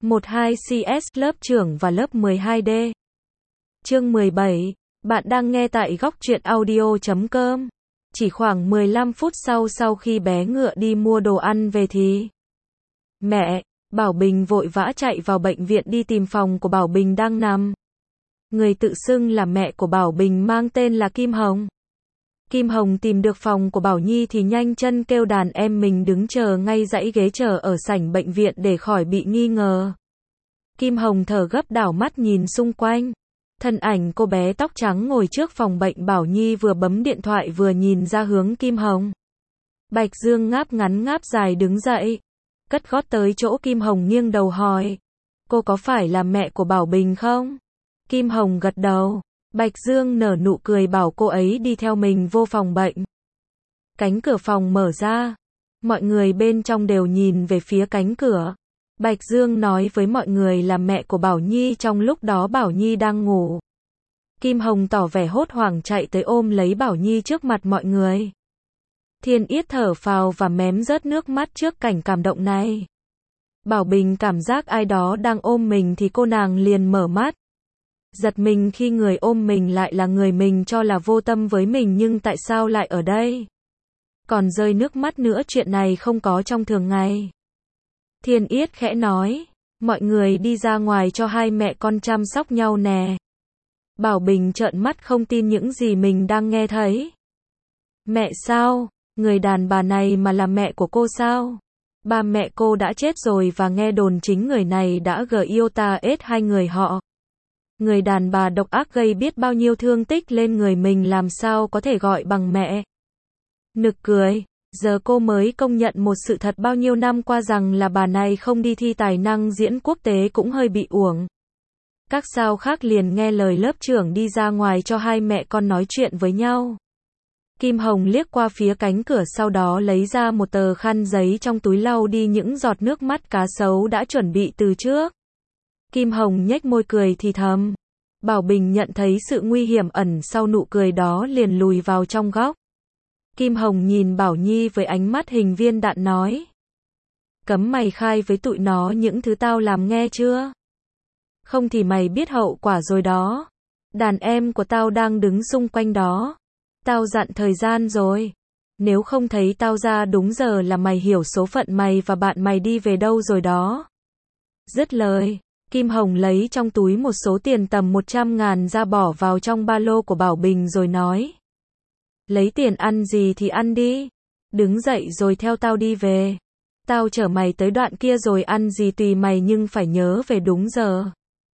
12CS lớp trưởng và lớp 12D. Chương 17. Bạn đang nghe tại góc truyện audio.com. Chỉ khoảng 15 phút sau khi bé ngựa đi mua đồ ăn về thì mẹ, Bảo Bình vội vã chạy vào bệnh viện đi tìm phòng của Bảo Bình đang nằm. Người tự xưng là mẹ của Bảo Bình mang tên là Kim Hồng. Kim Hồng tìm được phòng của Bảo Nhi thì nhanh chân kêu đàn em mình đứng chờ ngay dãy ghế chờ ở sảnh bệnh viện để khỏi bị nghi ngờ. Kim Hồng thở gấp đảo mắt nhìn xung quanh. Thân ảnh cô bé tóc trắng ngồi trước phòng bệnh Bảo Nhi vừa bấm điện thoại vừa nhìn ra hướng Kim Hồng. Bạch Dương ngáp ngắn ngáp dài đứng dậy, cất gót tới chỗ Kim Hồng nghiêng đầu hỏi. Cô có phải là mẹ của Bảo Bình không? Kim Hồng gật đầu. Bạch Dương nở nụ cười bảo cô ấy đi theo mình vô phòng bệnh. Cánh cửa phòng mở ra. Mọi người bên trong đều nhìn về phía cánh cửa. Bạch Dương nói với mọi người là mẹ của Bảo Nhi trong lúc đó Bảo Nhi đang ngủ. Kim Hồng tỏ vẻ hốt hoảng chạy tới ôm lấy Bảo Nhi trước mặt mọi người. Thiên Yết thở phào và mém rớt nước mắt trước cảnh cảm động này. Bảo Bình cảm giác ai đó đang ôm mình thì cô nàng liền mở mắt. Giật mình khi người ôm mình lại là người mình cho là vô tâm với mình nhưng tại sao lại ở đây? Còn rơi nước mắt nữa, chuyện này không có trong thường ngày. Thiên Yết khẽ nói, mọi người đi ra ngoài cho hai mẹ con chăm sóc nhau nè. Bảo Bình trợn mắt không tin những gì mình đang nghe thấy. Mẹ sao? Người đàn bà này mà là mẹ của cô sao? Ba mẹ cô đã chết rồi và nghe đồn chính người này đã Iota hai người họ. Người đàn bà độc ác gây biết bao nhiêu thương tích lên người mình làm sao có thể gọi bằng mẹ. Nực cười, giờ cô mới công nhận một sự thật bao nhiêu năm qua rằng là bà này không đi thi tài năng diễn quốc tế cũng hơi bị uổng. Các sao khác liền nghe lời lớp trưởng đi ra ngoài cho hai mẹ con nói chuyện với nhau. Kim Hồng liếc qua phía cánh cửa sau đó lấy ra một tờ khăn giấy trong túi lau đi những giọt nước mắt cá sấu đã chuẩn bị từ trước. Kim Hồng nhếch môi cười thì thầm. Bảo Bình nhận thấy sự nguy hiểm ẩn sau nụ cười đó liền lùi vào trong góc. Kim Hồng nhìn Bảo Nhi với ánh mắt hình viên đạn nói. Cấm mày khai với tụi nó những thứ tao làm nghe chưa? Không thì mày biết hậu quả rồi đó. Đàn em của tao đang đứng xung quanh đó. Tao dặn thời gian rồi. Nếu không thấy tao ra đúng giờ là mày hiểu số phận mày và bạn mày đi về đâu rồi đó. Dứt lời, Kim Hồng lấy trong túi một số tiền tầm 100.000 ra bỏ vào trong ba lô của Bảo Bình rồi nói. Lấy tiền ăn gì thì ăn đi. Đứng dậy rồi theo tao đi về. Tao chở mày tới đoạn kia rồi ăn gì tùy mày nhưng phải nhớ về đúng giờ.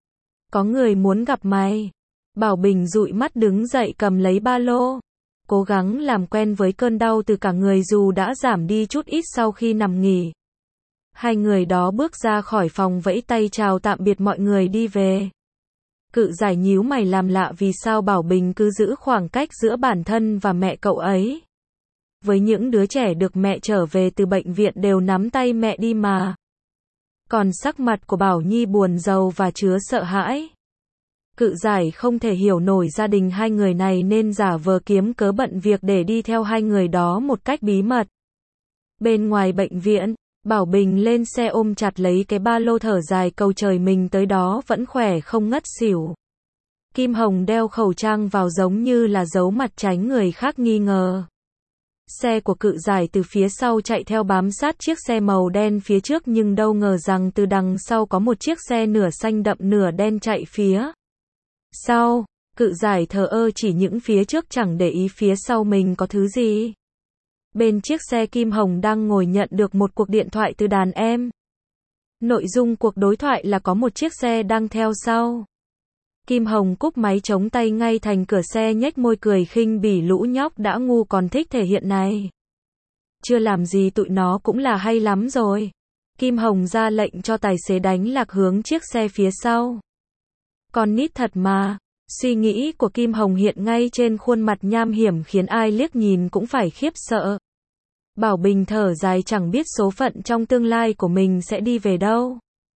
Có người muốn gặp mày. Bảo Bình dụi mắt đứng dậy cầm lấy ba lô. Cố gắng làm quen với cơn đau từ cả người dù đã giảm đi chút ít sau khi nằm nghỉ. Hai người đó bước ra khỏi phòng vẫy tay chào tạm biệt mọi người đi về. Cự Giải nhíu mày làm lạ vì sao Bảo Bình cứ giữ khoảng cách giữa bản thân và mẹ cậu ấy. Với những đứa trẻ được mẹ trở về từ bệnh viện đều nắm tay mẹ đi mà. Còn sắc mặt của Bảo Nhi buồn rầu và chứa sợ hãi. Cự Giải không thể hiểu nổi gia đình hai người này nên giả vờ kiếm cớ bận việc để đi theo hai người đó một cách bí mật. Bên ngoài bệnh viện, Bảo Bình lên xe ôm chặt lấy cái ba lô thở dài cầu trời mình tới đó vẫn khỏe không ngất xỉu. Kim Hồng đeo khẩu trang vào giống như là giấu mặt tránh người khác nghi ngờ. Xe của Cự Giải từ phía sau chạy theo bám sát chiếc xe màu đen phía trước nhưng đâu ngờ rằng từ đằng sau có một chiếc xe nửa xanh đậm nửa đen chạy phía sau. Cự Giải thờ ơ chỉ những phía trước chẳng để ý phía sau mình có thứ gì. Bên chiếc xe Kim Hồng đang ngồi nhận được một cuộc điện thoại từ đàn em. Nội dung cuộc đối thoại là có một chiếc xe đang theo sau. Kim Hồng cúp máy chống tay ngay thành cửa xe nhếch môi cười khinh bỉ lũ nhóc đã ngu còn thích thể hiện này. Chưa làm gì tụi nó cũng là hay lắm rồi. Kim Hồng ra lệnh cho tài xế đánh lạc hướng chiếc xe phía sau. Con nít thật mà. Suy nghĩ của Kim Hồng hiện ngay trên khuôn mặt nham hiểm khiến ai liếc nhìn cũng phải khiếp sợ. Bảo Bình thở dài chẳng biết số phận trong tương lai của mình sẽ đi về đâu.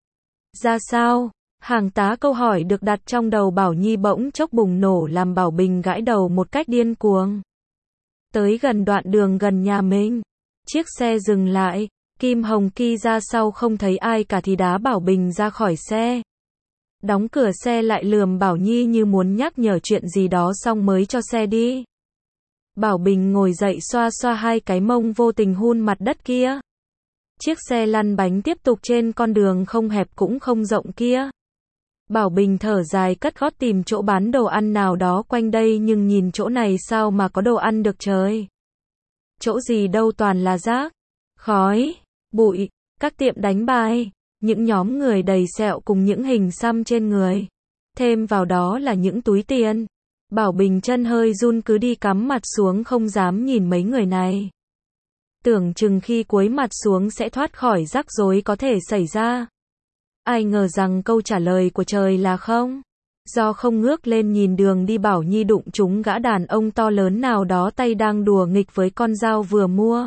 Ra sao? Hàng tá câu hỏi được đặt trong đầu Bảo Nhi bỗng chốc bùng nổ làm Bảo Bình gãi đầu một cách điên cuồng. Tới gần đoạn đường gần nhà mình, chiếc xe dừng lại, Kim Hồng Ki ra sau không thấy ai cả thì đá Bảo Bình ra khỏi xe. Đóng cửa xe lại lườm Bảo Nhi như muốn nhắc nhở chuyện gì đó xong mới cho xe đi. Bảo Bình ngồi dậy xoa xoa hai cái mông vô tình hun mặt đất kia. Chiếc xe lăn bánh tiếp tục trên con đường không hẹp cũng không rộng kia. Bảo Bình thở dài cất gót tìm chỗ bán đồ ăn nào đó quanh đây nhưng nhìn chỗ này sao mà có đồ ăn được trời. Chỗ gì đâu toàn là rác, khói, bụi, các tiệm đánh bài, những nhóm người đầy sẹo cùng những hình xăm trên người. Thêm vào đó là những túi tiền. Bảo Bình chân hơi run cứ đi cắm mặt xuống không dám nhìn mấy người này. Tưởng chừng khi cúi mặt xuống sẽ thoát khỏi rắc rối có thể xảy ra. Ai ngờ rằng câu trả lời của trời là không. Do không ngước lên nhìn đường đi Bảo Nhi đụng trúng gã đàn ông to lớn nào đó tay đang đùa nghịch với con dao vừa mua.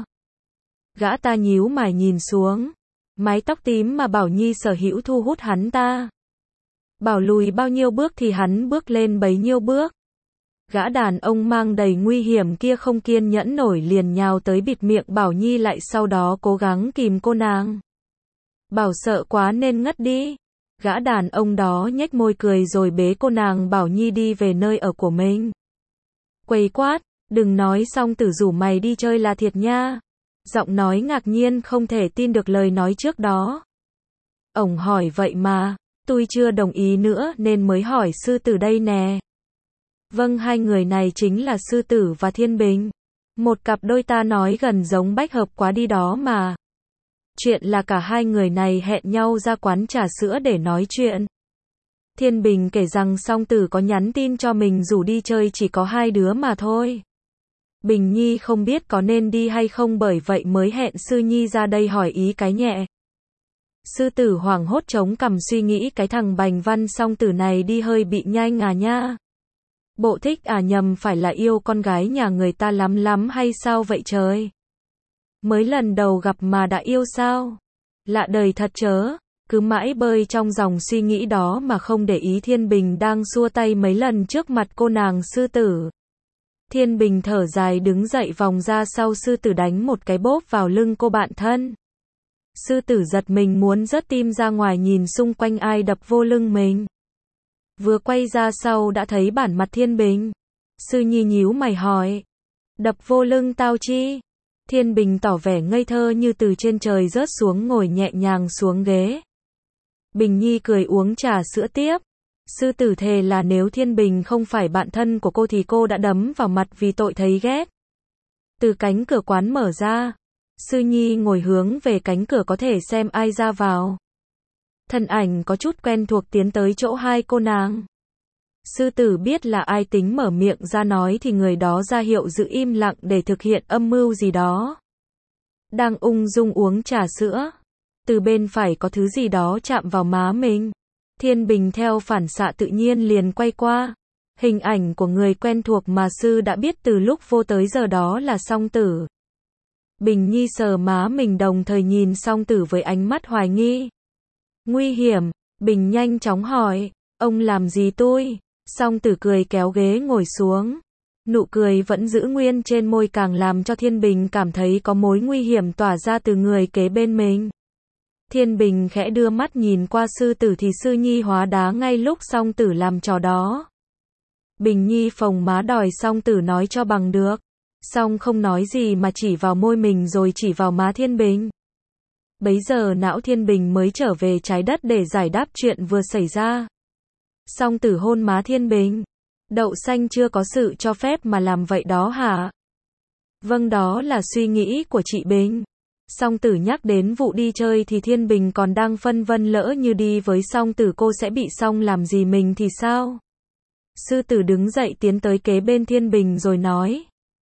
Gã ta nhíu mày nhìn xuống. Mái tóc tím mà Bảo Nhi sở hữu thu hút hắn ta. Bảo lùi bao nhiêu bước thì hắn bước lên bấy nhiêu bước. Gã đàn ông mang đầy nguy hiểm kia không kiên nhẫn nổi liền nhào tới bịt miệng Bảo Nhi lại sau đó cố gắng kìm cô nàng. Bảo sợ quá nên ngất đi. Gã đàn ông đó nhếch môi cười rồi bế cô nàng Bảo Nhi đi về nơi ở của mình. Quầy quát, đừng nói xong tử rủ mày đi chơi là thiệt nha. Giọng nói ngạc nhiên không thể tin được lời nói trước đó. Ổng hỏi vậy mà, tôi chưa đồng ý nữa nên mới hỏi sư tử đây nè. Vâng, hai người này chính là sư tử và Thiên Bình. Một cặp đôi ta nói gần giống bách hợp quá đi đó mà. Chuyện là cả hai người này hẹn nhau ra quán trà sữa để nói chuyện. Thiên Bình kể rằng song tử có nhắn tin cho mình rủ đi chơi chỉ có hai đứa mà thôi. Bình Nhi không biết có nên đi hay không bởi vậy mới hẹn Sư Nhi ra đây hỏi ý cái nhẹ. Sư tử hoảng hốt chống cằm suy nghĩ cái thằng Bành Văn song tử này đi hơi bị nhanh à nha. Bộ thích à nhầm phải là yêu con gái nhà người ta lắm lắm hay sao vậy trời? Mới lần đầu gặp mà đã yêu sao? Lạ đời thật chớ, cứ mãi bơi trong dòng suy nghĩ đó mà không để ý Thiên Bình đang xua tay mấy lần trước mặt cô nàng sư tử. Thiên Bình thở dài đứng dậy vòng ra sau sư tử đánh một cái bóp vào lưng cô bạn thân. Sư tử giật mình muốn rớt tim ra ngoài nhìn xung quanh ai đập vô lưng mình. Vừa quay ra sau đã thấy bản mặt Thiên Bình. Sư Nhi nhíu mày hỏi. Đập vô lưng tao chi? Thiên Bình tỏ vẻ ngây thơ như từ trên trời rớt xuống ngồi nhẹ nhàng xuống ghế. Bình Nhi cười uống trà sữa tiếp. Sư tử thề là nếu Thiên Bình không phải bạn thân của cô thì cô đã đấm vào mặt vì tội thấy ghét. Từ cánh cửa quán mở ra. Sư Nhi ngồi hướng về cánh cửa có thể xem ai ra vào. Thân ảnh có chút quen thuộc tiến tới chỗ hai cô nàng. Sư tử biết là ai tính mở miệng ra nói thì người đó ra hiệu giữ im lặng để thực hiện âm mưu gì đó. Đang ung dung uống trà sữa. Từ bên phải có thứ gì đó chạm vào má mình. Thiên Bình theo phản xạ tự nhiên liền quay qua. Hình ảnh của người quen thuộc mà sư đã biết từ lúc vô tới giờ đó là song tử. Bình Nhi sờ má mình đồng thời nhìn song tử với ánh mắt hoài nghi. Nguy hiểm, Bình nhanh chóng hỏi, ông làm gì tôi? Song tử cười kéo ghế ngồi xuống. Nụ cười vẫn giữ nguyên trên môi càng làm cho Thiên Bình cảm thấy có mối nguy hiểm tỏa ra từ người kế bên mình. Thiên Bình khẽ đưa mắt nhìn qua sư tử thì sư Nhi hóa đá ngay lúc song tử làm trò đó. Bình Nhi phồng má đòi song tử nói cho bằng được. Song không nói gì mà chỉ vào môi mình rồi chỉ vào má Thiên Bình. Bấy giờ não Thiên Bình mới trở về trái đất để giải đáp chuyện vừa xảy ra. Song tử hôn má Thiên Bình. Đậu xanh chưa có sự cho phép mà làm vậy đó hả? Vâng, đó là suy nghĩ của chị Bình. Song tử nhắc đến vụ đi chơi thì Thiên Bình còn đang phân vân lỡ như đi với song tử cô sẽ bị song làm gì mình thì sao? Sư tử đứng dậy tiến tới kế bên Thiên Bình rồi nói.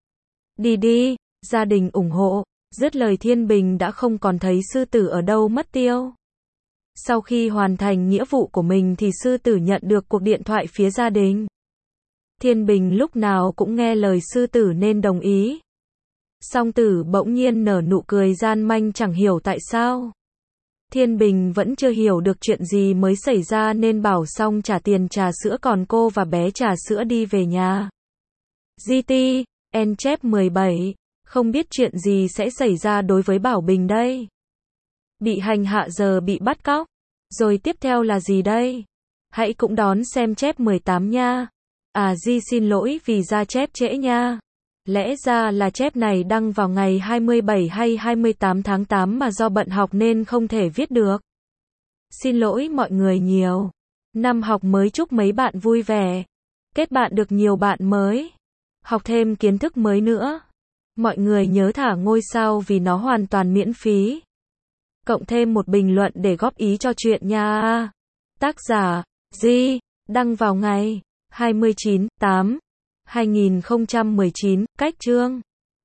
Đi đi, gia đình ủng hộ. Dứt lời Thiên Bình đã không còn thấy sư tử ở đâu mất tiêu. Sau khi hoàn thành nghĩa vụ của mình thì sư tử nhận được cuộc điện thoại phía gia đình. Thiên Bình lúc nào cũng nghe lời sư tử nên đồng ý. Song tử bỗng nhiên nở nụ cười gian manh chẳng hiểu tại sao. Thiên Bình vẫn chưa hiểu được chuyện gì mới xảy ra nên bảo Song trả tiền trà sữa còn cô và bé trà sữa đi về nhà. GT, N chép 17, không biết chuyện gì sẽ xảy ra đối với Bảo Bình đây. Bị hành hạ giờ bị bắt cóc. Rồi tiếp theo là gì đây? Hãy cũng đón xem chép 18 nha. Di xin lỗi vì ra chép trễ nha. Lẽ ra là chép này đăng vào ngày 27 hay 28 tháng 8 mà do bận học nên không thể viết được. Xin lỗi mọi người nhiều. Năm học mới chúc mấy bạn vui vẻ. Kết bạn được nhiều bạn mới. Học thêm kiến thức mới nữa. Mọi người nhớ thả ngôi sao vì nó hoàn toàn miễn phí. Cộng thêm một bình luận để góp ý cho chuyện nha. Tác giả, Di, đăng vào ngày 29/8/2019, cách chương